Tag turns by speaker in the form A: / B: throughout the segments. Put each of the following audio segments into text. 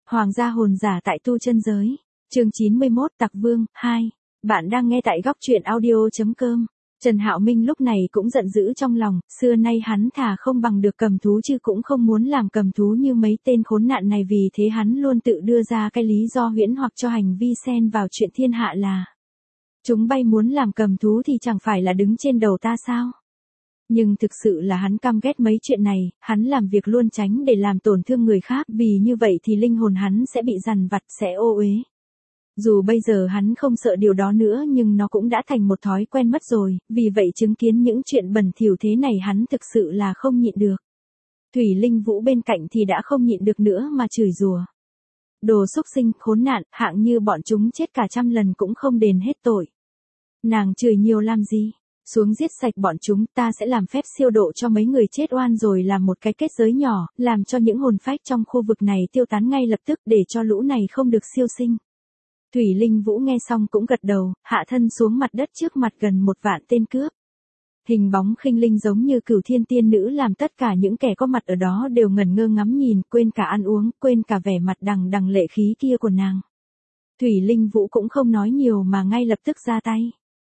A: Hoàng gia hồn giả tại tu chân giới. Chương 91 Tặc Vương 2. Bạn đang nghe tại góc truyện audio.com. Trần Hạo Minh lúc này cũng giận dữ trong lòng, xưa nay hắn thà không bằng được cầm thú chứ cũng không muốn làm cầm thú như mấy tên khốn nạn này, vì thế hắn luôn tự đưa ra cái lý do huyễn hoặc cho hành vi xen vào chuyện thiên hạ là: chúng bay muốn làm cầm thú thì chẳng phải là đứng trên đầu ta sao? Nhưng thực sự là hắn căm ghét mấy chuyện này, hắn làm việc luôn tránh để làm tổn thương người khác, vì như vậy thì linh hồn hắn sẽ bị dằn vặt, sẽ ô uế. Dù bây giờ hắn không sợ điều đó nữa nhưng nó cũng đã thành một thói quen mất rồi, vì vậy chứng kiến những chuyện bẩn thỉu thế này hắn thực sự là không nhịn được. Thủy Linh Vũ bên cạnh thì đã không nhịn được nữa mà chửi rủa. Đồ xúc sinh, khốn nạn, hạng như bọn chúng chết cả 100 lần cũng không đền hết tội. Nàng chửi nhiều làm gì? Xuống giết sạch bọn chúng, ta sẽ làm phép siêu độ cho mấy người chết oan rồi làm một cái kết giới nhỏ, làm cho những hồn phách trong khu vực này tiêu tán ngay lập tức để cho lũ này không được siêu sinh. Thủy Linh Vũ nghe xong cũng gật đầu, hạ thân xuống mặt đất trước mặt gần 1 vạn tên cướp. Hình bóng khinh linh giống như Cửu Thiên tiên nữ làm tất cả những kẻ có mặt ở đó đều ngẩn ngơ ngắm nhìn, quên cả ăn uống, quên cả vẻ mặt đằng đằng lệ khí kia của nàng. Thủy Linh Vũ cũng không nói nhiều mà ngay lập tức ra tay.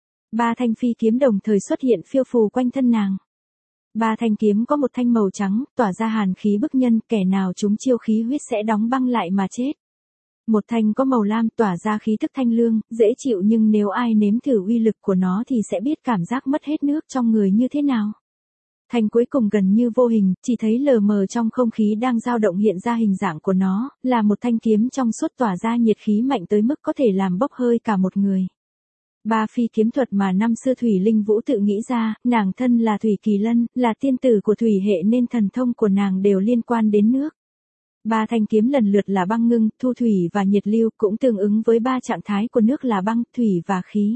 A: 3 thanh phi kiếm đồng thời xuất hiện phiêu phù quanh thân nàng. 3 thanh kiếm có một thanh màu trắng, tỏa ra hàn khí bức nhân, kẻ nào chúng chiêu khí huyết sẽ đóng băng lại mà chết. Một thanh có màu lam, tỏa ra khí tức thanh lương, dễ chịu, nhưng nếu ai nếm thử uy lực của nó thì sẽ biết cảm giác mất hết nước trong người như thế nào. Thanh cuối cùng gần như vô hình, chỉ thấy lờ mờ trong không khí đang dao động hiện ra hình dạng của nó, là một thanh kiếm trong suốt tỏa ra nhiệt khí mạnh tới mức có thể làm bốc hơi cả một người. 3 phi kiếm thuật mà năm xưa Thủy Linh Vũ tự nghĩ ra, nàng thân là Thủy Kỳ Lân, là tiên tử của thủy hệ nên thần thông của nàng đều liên quan đến nước. 3 thanh kiếm lần lượt là băng ngưng, thu thủy và nhiệt lưu, cũng tương ứng với 3 trạng thái của nước là băng, thủy và khí.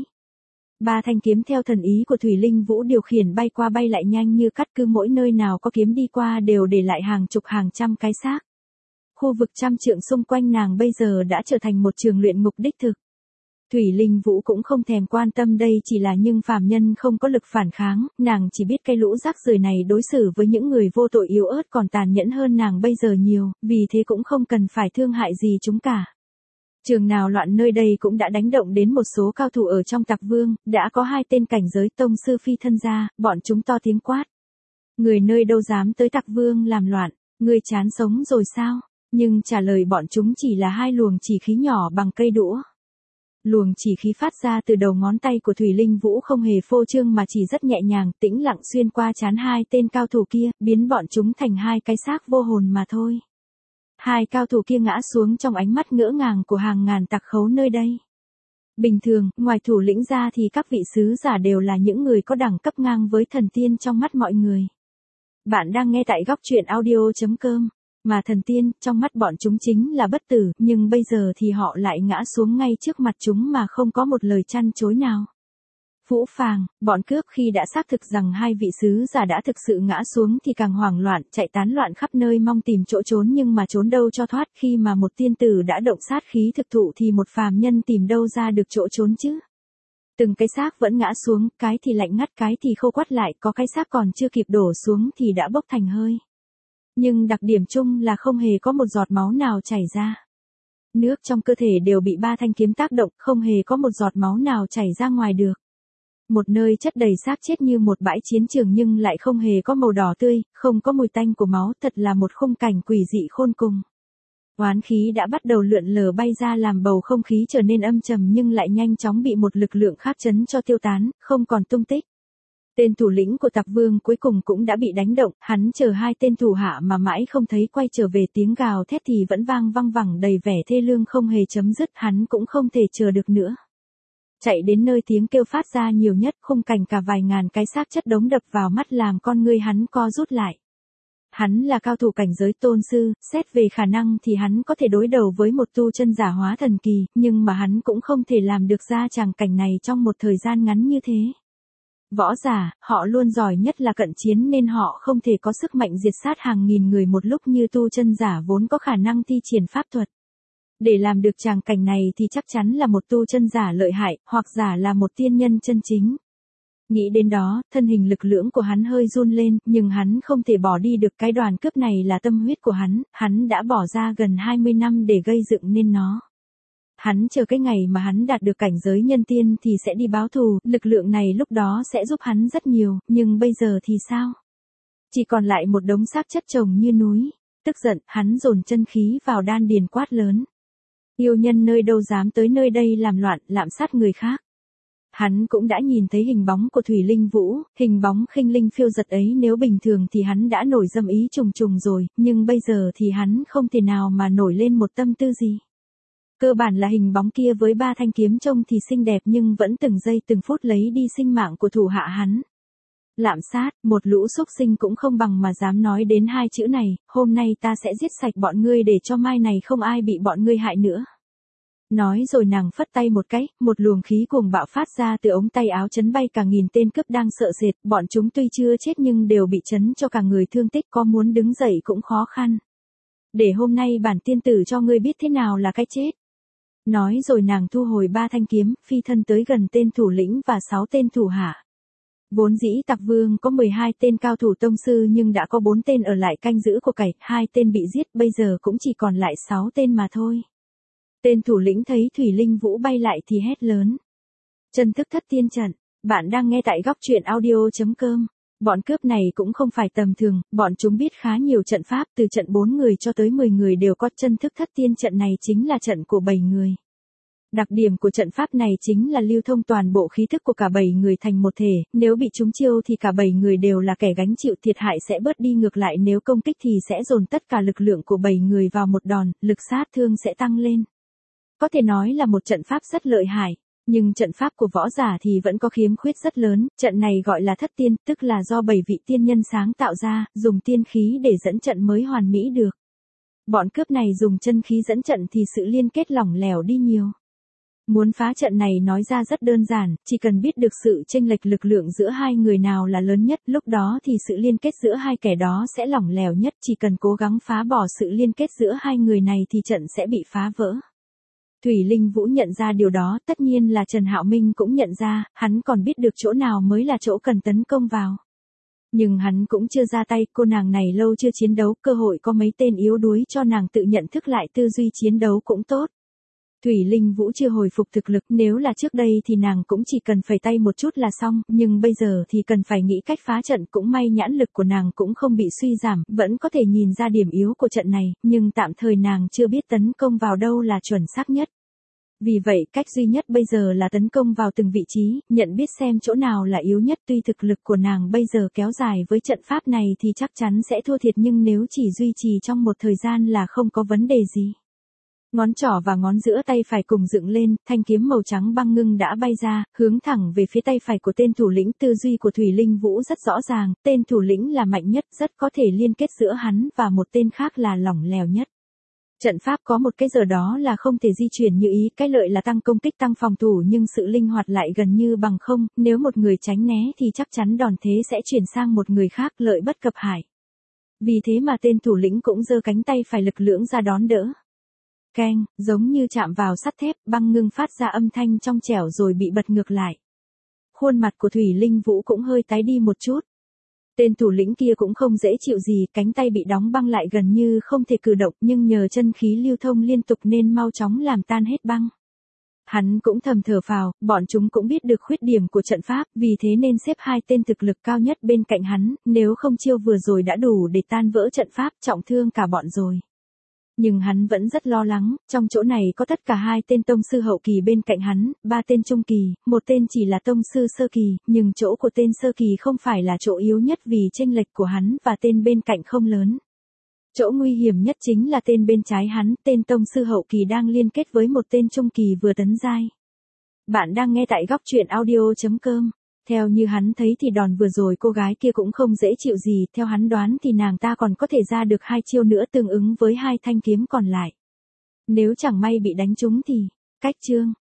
A: 3 thanh kiếm theo thần ý của Thủy Linh Vũ điều khiển bay qua bay lại nhanh như cắt, cứ mỗi nơi nào có kiếm đi qua đều để lại hàng chục hàng trăm cái xác. Khu vực 100 trượng xung quanh nàng bây giờ đã trở thành một trường luyện ngục đích thực. Thủy Linh Vũ cũng không thèm quan tâm đây chỉ là những phàm nhân không có lực phản kháng, nàng chỉ biết cái lũ rác rưởi này đối xử với những người vô tội yếu ớt còn tàn nhẫn hơn nàng bây giờ nhiều, vì thế cũng không cần phải thương hại gì chúng cả. Trường nào loạn nơi đây cũng đã đánh động đến một số cao thủ ở trong Tặc Vương, đã có 2 tên cảnh giới tông sư phi thân ra, bọn chúng to tiếng quát: người nơi đâu dám tới Tặc Vương làm loạn, ngươi chán sống rồi sao? Nhưng trả lời bọn chúng chỉ là 2 luồng chỉ khí nhỏ bằng cây đũa. Luồng chỉ khí phát ra từ đầu ngón tay của Thủy Linh Vũ không hề phô trương mà chỉ rất nhẹ nhàng, tĩnh lặng xuyên qua trán 2 tên cao thủ kia, biến bọn chúng thành 2 cái xác vô hồn mà thôi. 2 cao thủ kia ngã xuống trong ánh mắt ngỡ ngàng của hàng ngàn tặc khấu nơi đây. Bình thường, ngoài thủ lĩnh ra thì các vị sứ giả đều là những người có đẳng cấp ngang với thần tiên trong mắt mọi người. Bạn đang nghe tại góc truyện audio.com. Mà thần tiên, trong mắt bọn chúng chính là bất tử, nhưng bây giờ thì họ lại ngã xuống ngay trước mặt chúng mà không có một lời chăn chối nào. Phũ phàng, bọn cướp khi đã xác thực rằng 2 vị sứ giả đã thực sự ngã xuống thì càng hoảng loạn, chạy tán loạn khắp nơi mong tìm chỗ trốn, nhưng mà trốn đâu cho thoát, khi mà một tiên tử đã động sát khí thực thụ thì một phàm nhân tìm đâu ra được chỗ trốn chứ. Từng cái xác vẫn ngã xuống, cái thì lạnh ngắt, cái thì khô quắt lại, có cái xác còn chưa kịp đổ xuống thì đã bốc thành hơi. Nhưng đặc điểm chung là không hề có một giọt máu nào chảy ra. Nước trong cơ thể đều bị 3 thanh kiếm tác động, không hề có một giọt máu nào chảy ra ngoài được. Một nơi chất đầy xác chết như một bãi chiến trường nhưng lại không hề có màu đỏ tươi, không có mùi tanh của máu, thật là một khung cảnh quỷ dị khôn cùng. Oán khí đã bắt đầu lượn lờ bay ra làm bầu không khí trở nên âm trầm nhưng lại nhanh chóng bị một lực lượng khác chấn cho tiêu tán, không còn tung tích. Tên thủ lĩnh của Tặc Vương cuối cùng cũng đã bị đánh động, hắn chờ 2 tên thủ hạ mà mãi không thấy quay trở về, tiếng gào thét thì vẫn vang văng vẳng đầy vẻ thê lương không hề chấm dứt, hắn cũng không thể chờ được nữa. Chạy đến nơi tiếng kêu phát ra nhiều nhất, khung cảnh cả vài ngàn cái xác chất đống đập vào mắt làm con ngươi hắn co rút lại. Hắn là cao thủ cảnh giới tôn sư, xét về khả năng thì hắn có thể đối đầu với một tu chân giả hóa thần kỳ, nhưng mà hắn cũng không thể làm được ra tràng cảnh này trong một thời gian ngắn như thế. Võ giả, họ luôn giỏi nhất là cận chiến nên họ không thể có sức mạnh diệt sát hàng nghìn người một lúc như tu chân giả vốn có khả năng thi triển pháp thuật. Để làm được tràng cảnh này thì chắc chắn là một tu chân giả lợi hại, hoặc giả là một tiên nhân chân chính. Nghĩ đến đó, thân hình lực lưỡng của hắn hơi run lên, nhưng hắn không thể bỏ đi được, cái đoàn cướp này là tâm huyết của hắn đã bỏ ra gần 20 năm để gây dựng nên nó. Hắn chờ cái ngày mà hắn đạt được cảnh giới nhân tiên thì sẽ đi báo thù, lực lượng này lúc đó sẽ giúp hắn rất nhiều, nhưng bây giờ thì sao? Chỉ còn lại một đống xác chất chồng như núi. Tức giận, hắn dồn chân khí vào đan điền quát lớn. Yêu nhân nơi đâu dám tới nơi đây làm loạn, lạm sát người khác. Hắn cũng đã nhìn thấy hình bóng của Thủy Linh Vũ, hình bóng khinh linh phiêu giật ấy, nếu bình thường thì hắn đã nổi dâm ý trùng trùng rồi, nhưng bây giờ thì hắn không thể nào mà nổi lên một tâm tư gì. Cơ bản là hình bóng kia với 3 thanh kiếm trông thì xinh đẹp nhưng vẫn từng giây từng phút lấy đi sinh mạng của thủ hạ hắn. Lạm sát, một lũ súc sinh cũng không bằng mà dám nói đến 2 chữ này, hôm nay ta sẽ giết sạch bọn ngươi để cho mai này không ai bị bọn ngươi hại nữa. Nói rồi nàng phất tay một cái, một luồng khí cuồng bạo phát ra từ ống tay áo, chấn bay cả nghìn tên cướp đang sợ sệt, bọn chúng tuy chưa chết nhưng đều bị chấn cho cả người thương tích, có muốn đứng dậy cũng khó khăn. Để hôm nay bản tiên tử cho ngươi biết thế nào là cái chết. Nói rồi nàng thu hồi 3 thanh kiếm, phi thân tới gần tên thủ lĩnh và 6 tên thủ hạ. Vốn dĩ Tặc Vương có 12 tên cao thủ tông sư nhưng đã có 4 tên ở lại canh giữ của cải, 2 tên bị giết, bây giờ cũng chỉ còn lại 6 tên mà thôi. Tên thủ lĩnh thấy Thủy Linh Vũ bay lại thì hét lớn. Chân thức thất tiên trận, bạn đang nghe tại góc truyện audio.com. Bọn cướp này cũng không phải tầm thường, bọn chúng biết khá nhiều trận pháp, từ trận 4 người cho tới 10 người đều có. Chân thức thất tiên trận này chính là trận của 7 người. Đặc điểm của trận pháp này chính là lưu thông toàn bộ khí thức của cả 7 người thành một thể, nếu bị trúng chiêu thì cả 7 người đều là kẻ gánh chịu thiệt hại sẽ bớt đi, ngược lại nếu công kích thì sẽ dồn tất cả lực lượng của 7 người vào một đòn, lực sát thương sẽ tăng lên. Có thể nói là một trận pháp rất lợi hại, nhưng trận pháp của võ giả thì vẫn có khiếm khuyết rất lớn, trận này gọi là thất tiên, tức là do 7 vị tiên nhân sáng tạo ra, dùng tiên khí để dẫn trận mới hoàn mỹ được. Bọn cướp này dùng chân khí dẫn trận thì sự liên kết lỏng lẻo đi nhiều. Muốn phá trận này nói ra rất đơn giản, chỉ cần biết được sự chênh lệch lực lượng giữa hai người nào là lớn nhất, lúc đó thì sự liên kết giữa hai kẻ đó sẽ lỏng lẻo nhất, chỉ cần cố gắng phá bỏ sự liên kết giữa hai người này thì trận sẽ bị phá vỡ. Thủy Linh Vũ nhận ra điều đó, tất nhiên là Trần Hạo Minh cũng nhận ra, hắn còn biết được chỗ nào mới là chỗ cần tấn công vào. Nhưng hắn cũng chưa ra tay, cô nàng này lâu chưa chiến đấu, cơ hội có mấy tên yếu đuối cho nàng tự nhận thức lại tư duy chiến đấu cũng tốt. Thủy Linh Vũ chưa hồi phục thực lực, nếu là trước đây thì nàng cũng chỉ cần phẩy tay một chút là xong, nhưng bây giờ thì cần phải nghĩ cách phá trận, cũng may nhãn lực của nàng cũng không bị suy giảm, vẫn có thể nhìn ra điểm yếu của trận này, nhưng tạm thời nàng chưa biết tấn công vào đâu là chuẩn xác nhất. Vì vậy cách duy nhất bây giờ là tấn công vào từng vị trí, nhận biết xem chỗ nào là yếu nhất, tuy thực lực của nàng bây giờ kéo dài với trận pháp này thì chắc chắn sẽ thua thiệt, nhưng nếu chỉ duy trì trong một thời gian là không có vấn đề gì. Ngón trỏ và ngón giữa tay phải cùng dựng lên, thanh kiếm màu trắng băng ngưng đã bay ra, hướng thẳng về phía tay phải của tên thủ lĩnh. Tư duy của Thủy Linh Vũ rất rõ ràng, tên thủ lĩnh là mạnh nhất, rất có thể liên kết giữa hắn và một tên khác là lỏng lẻo nhất. Trận pháp có một cái giờ đó là không thể di chuyển như ý, cái lợi là tăng công kích tăng phòng thủ nhưng sự linh hoạt lại gần như bằng không, nếu một người tránh né thì chắc chắn đòn thế sẽ chuyển sang một người khác, lợi bất cập hại. Vì thế mà tên thủ lĩnh cũng giơ cánh tay phải lực lưỡng ra đón đỡ. Keng, giống như chạm vào sắt thép, băng ngưng phát ra âm thanh trong trẻo rồi bị bật ngược lại. Khuôn mặt của Thủy Linh Vũ cũng hơi tái đi một chút. Tên thủ lĩnh kia cũng không dễ chịu gì, cánh tay bị đóng băng lại gần như không thể cử động, nhưng nhờ chân khí lưu thông liên tục nên mau chóng làm tan hết băng. Hắn cũng thầm thở phào, bọn chúng cũng biết được khuyết điểm của trận pháp, vì thế nên xếp 2 tên thực lực cao nhất bên cạnh hắn, nếu không chiêu vừa rồi đã đủ để tan vỡ trận pháp, trọng thương cả bọn rồi. Nhưng hắn vẫn rất lo lắng, trong chỗ này có tất cả 2 tên tông sư hậu kỳ bên cạnh hắn, 3 tên trung kỳ, 1 tên chỉ là tông sư sơ kỳ, nhưng chỗ của tên sơ kỳ không phải là chỗ yếu nhất vì chênh lệch của hắn và tên bên cạnh không lớn. Chỗ nguy hiểm nhất chính là tên bên trái hắn, tên tông sư hậu kỳ đang liên kết với một tên trung kỳ vừa tấn giai. Bạn đang nghe tại góc truyện audio.com. Theo như hắn thấy thì đòn vừa rồi cô gái kia cũng không dễ chịu gì, theo hắn đoán thì nàng ta còn có thể ra được 2 chiêu nữa tương ứng với 2 thanh kiếm còn lại. Nếu chẳng may bị đánh trúng thì, cách chương.